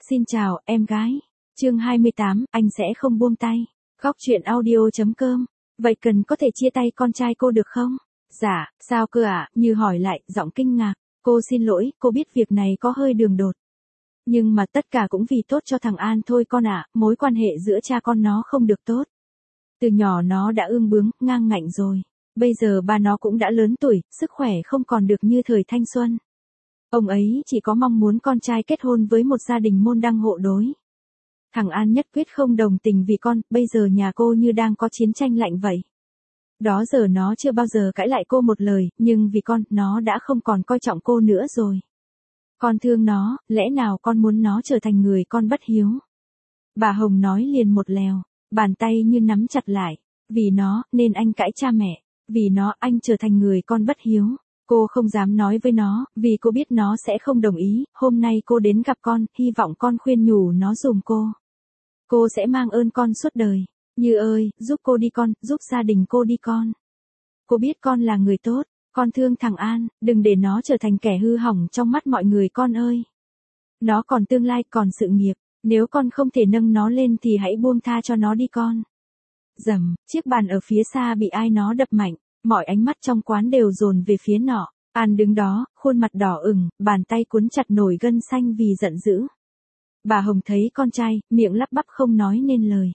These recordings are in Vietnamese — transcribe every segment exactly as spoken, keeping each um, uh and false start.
Xin chào, em gái. Chương hai mươi tám, anh sẽ không buông tay. Góc truyện audio.com. Vậy cần có thể chia tay con trai cô được không? Dạ, sao cơ ạ? À? Như hỏi lại, giọng kinh ngạc. Cô xin lỗi, cô biết việc này có hơi đường đột. Nhưng mà tất cả cũng vì tốt cho thằng An thôi con ạ, à, mối quan hệ giữa cha con nó không được tốt. Từ nhỏ nó đã ương bướng, ngang ngạnh rồi. Bây giờ ba nó cũng đã lớn tuổi, sức khỏe không còn được như thời thanh xuân. Ông ấy chỉ có mong muốn con trai kết hôn với một gia đình môn đăng hộ đối. Thằng An nhất quyết không đồng tình vì con, bây giờ nhà cô như đang có chiến tranh lạnh vậy. Đó giờ nó chưa bao giờ cãi lại cô một lời, nhưng vì con, nó đã không còn coi trọng cô nữa rồi. Con thương nó, lẽ nào con muốn nó trở thành người con bất hiếu? Bà Hồng nói liền một lèo, bàn tay như nắm chặt lại. Vì nó, nên anh cãi cha mẹ. Vì nó, anh trở thành người con bất hiếu. Cô không dám nói với nó, vì cô biết nó sẽ không đồng ý. Hôm nay cô đến gặp con, hy vọng con khuyên nhủ nó dùm cô. Cô sẽ mang ơn con suốt đời. Như ơi, giúp cô đi con, giúp gia đình cô đi con. Cô biết con là người tốt, con thương thằng An, đừng để nó trở thành kẻ hư hỏng trong mắt mọi người con ơi. Nó còn tương lai, còn sự nghiệp, nếu con không thể nâng nó lên thì hãy buông tha cho nó đi con. Rầm, chiếc bàn ở phía xa bị ai nó đập mạnh, mọi ánh mắt trong quán đều dồn về phía nọ. An đứng đó, khuôn mặt đỏ ửng, bàn tay cuốn chặt nổi gân xanh vì giận dữ. Bà Hồng thấy con trai, miệng lắp bắp không nói nên lời.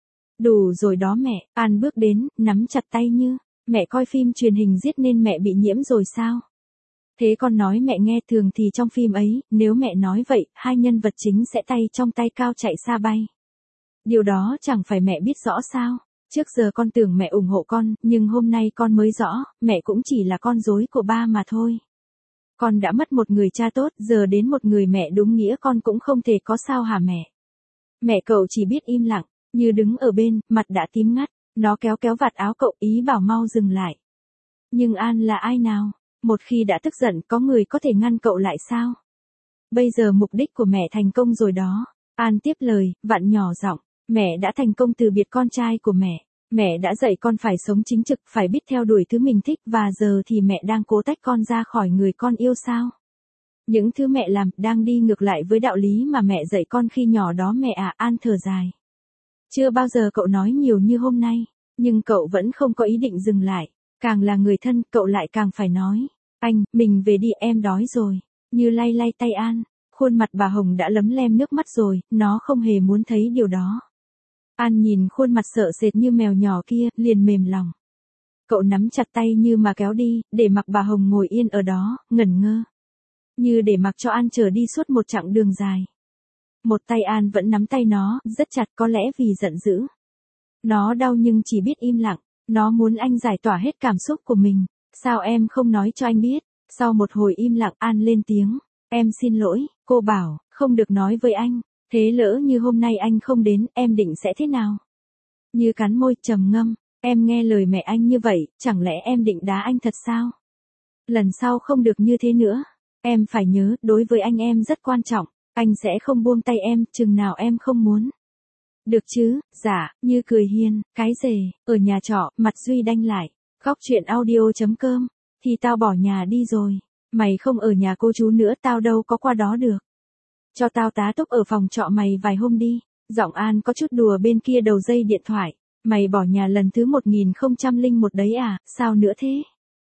Đủ rồi đó mẹ, An bước đến, nắm chặt tay Như. Mẹ coi phim truyền hình giết nên mẹ bị nhiễm rồi sao? Thế con nói mẹ nghe, thường thì trong phim ấy, nếu mẹ nói vậy, hai nhân vật chính sẽ tay trong tay cao chạy xa bay. Điều đó chẳng phải mẹ biết rõ sao? Trước giờ con tưởng mẹ ủng hộ con, nhưng hôm nay con mới rõ, mẹ cũng chỉ là con rối của ba mà thôi. Con đã mất một người cha tốt, giờ đến một người mẹ đúng nghĩa con cũng không thể có sao hả mẹ? Mẹ cậu chỉ biết im lặng, Như đứng ở bên, mặt đã tím ngắt, nó kéo kéo vạt áo cậu ý bảo mau dừng lại. Nhưng An là ai nào? Một khi đã tức giận có người có thể ngăn cậu lại sao? Bây giờ mục đích của mẹ thành công rồi đó. An tiếp lời, vặn nhỏ giọng, mẹ đã thành công từ biệt con trai của mẹ. Mẹ đã dạy con phải sống chính trực, phải biết theo đuổi thứ mình thích và giờ thì mẹ đang cố tách con ra khỏi người con yêu sao? Những thứ mẹ làm đang đi ngược lại với đạo lý mà mẹ dạy con khi nhỏ đó mẹ à. An thở dài. Chưa bao giờ cậu nói nhiều như hôm nay, nhưng cậu vẫn không có ý định dừng lại. Càng là người thân, cậu lại càng phải nói. Anh, mình về đi, em đói rồi. Như lay lay tay An, khuôn mặt bà Hồng đã lấm lem nước mắt rồi, nó không hề muốn thấy điều đó. An nhìn khuôn mặt sợ sệt như mèo nhỏ kia, liền mềm lòng. Cậu nắm chặt tay Như mà kéo đi, để mặc bà Hồng ngồi yên ở đó, ngẩn ngơ. Như để mặc cho An trở đi suốt một chặng đường dài. Một tay An vẫn nắm tay nó, rất chặt, có lẽ vì giận dữ. Nó đau nhưng chỉ biết im lặng, nó muốn anh giải tỏa hết cảm xúc của mình. Sao em không nói cho anh biết? Sau một hồi im lặng, An lên tiếng. Em xin lỗi, cô bảo, không được nói với anh. Thế lỡ như hôm nay anh không đến, em định sẽ thế nào? Như cắn môi, trầm ngâm. Em nghe lời mẹ anh như vậy, chẳng lẽ em định đá anh thật sao? Lần sau không được như thế nữa. Em phải nhớ, đối với anh em rất quan trọng. Anh sẽ không buông tay em, chừng nào em không muốn. Được chứ, dạ, Như cười hiền, cái rề, ở nhà trọ, mặt Duy đanh lại. Góc truyện audio.com, thì tao bỏ nhà đi rồi. Mày không ở nhà cô chú nữa, tao đâu có qua đó được. Cho tao tá túc ở phòng trọ mày vài hôm đi. Giọng An có chút đùa bên kia đầu dây điện thoại. Mày bỏ nhà lần thứ một nghìn không trăm lẻ một đấy à, sao nữa thế?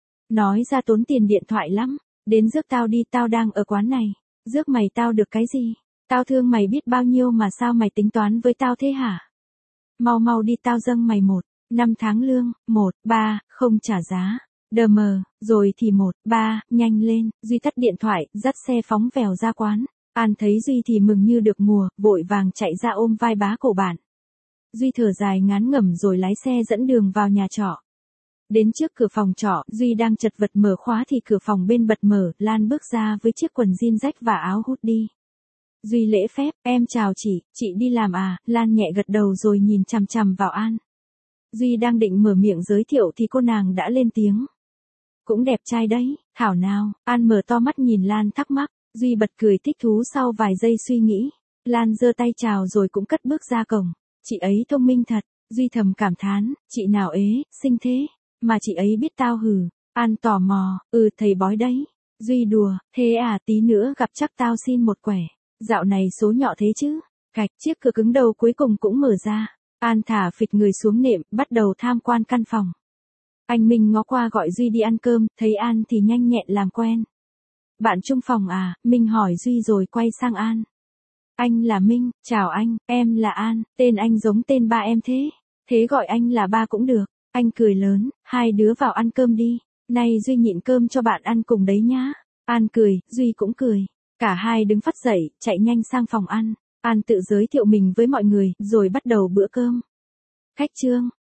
Nói ra tốn tiền điện thoại lắm. Đến rước tao đi, tao đang ở quán này. Rước mày tao được cái gì? Tao thương mày biết bao nhiêu mà sao mày tính toán với tao thế hả? Mau mau đi, tao dâng mày một, năm tháng lương, một, ba, không trả giá. Đờ mờ, rồi thì một, ba, nhanh lên. Duy tắt điện thoại, dắt xe phóng vèo ra quán. An thấy Duy thì mừng như được mùa, vội vàng chạy ra ôm vai bá cổ bạn. Duy thở dài ngán ngẩm rồi lái xe dẫn đường vào nhà trọ. Đến trước cửa phòng trọ, Duy đang chật vật mở khóa thì cửa phòng bên bật mở, Lan bước ra với chiếc quần jean rách và áo hoodie. Duy lễ phép, em chào chị, chị đi làm à? Lan nhẹ gật đầu rồi nhìn chằm chằm vào An. Duy đang định mở miệng giới thiệu thì cô nàng đã lên tiếng. Cũng đẹp trai đấy, thảo nào? An mở to mắt nhìn Lan thắc mắc, Duy bật cười thích thú sau vài giây suy nghĩ. Lan giơ tay chào rồi cũng cất bước ra cổng. Chị ấy thông minh thật, Duy thầm cảm thán, chị nào ế, xinh thế, mà chị ấy biết tao hừ. An tò mò, ừ thầy bói đấy. Duy đùa, thế à, tí nữa gặp chắc tao xin một quẻ. Dạo này số nhọ thế chứ. Gạch, chiếc cửa cứng đầu cuối cùng cũng mở ra. An thả phịch người xuống nệm, bắt đầu tham quan căn phòng. Anh Minh ngó qua gọi Duy đi ăn cơm, thấy An thì nhanh nhẹn làm quen. Bạn chung phòng à, Minh hỏi Duy rồi quay sang An. Anh là Minh, chào anh, em là An, tên anh giống tên ba em thế. Thế gọi anh là ba cũng được. Anh cười lớn, hai đứa vào ăn cơm đi. Này Duy nhịn cơm cho bạn ăn cùng đấy nhá. An cười, Duy cũng cười. Cả hai đứng phắt dậy, chạy nhanh sang phòng ăn. An tự giới thiệu mình với mọi người, rồi bắt đầu bữa cơm. Khách Trương,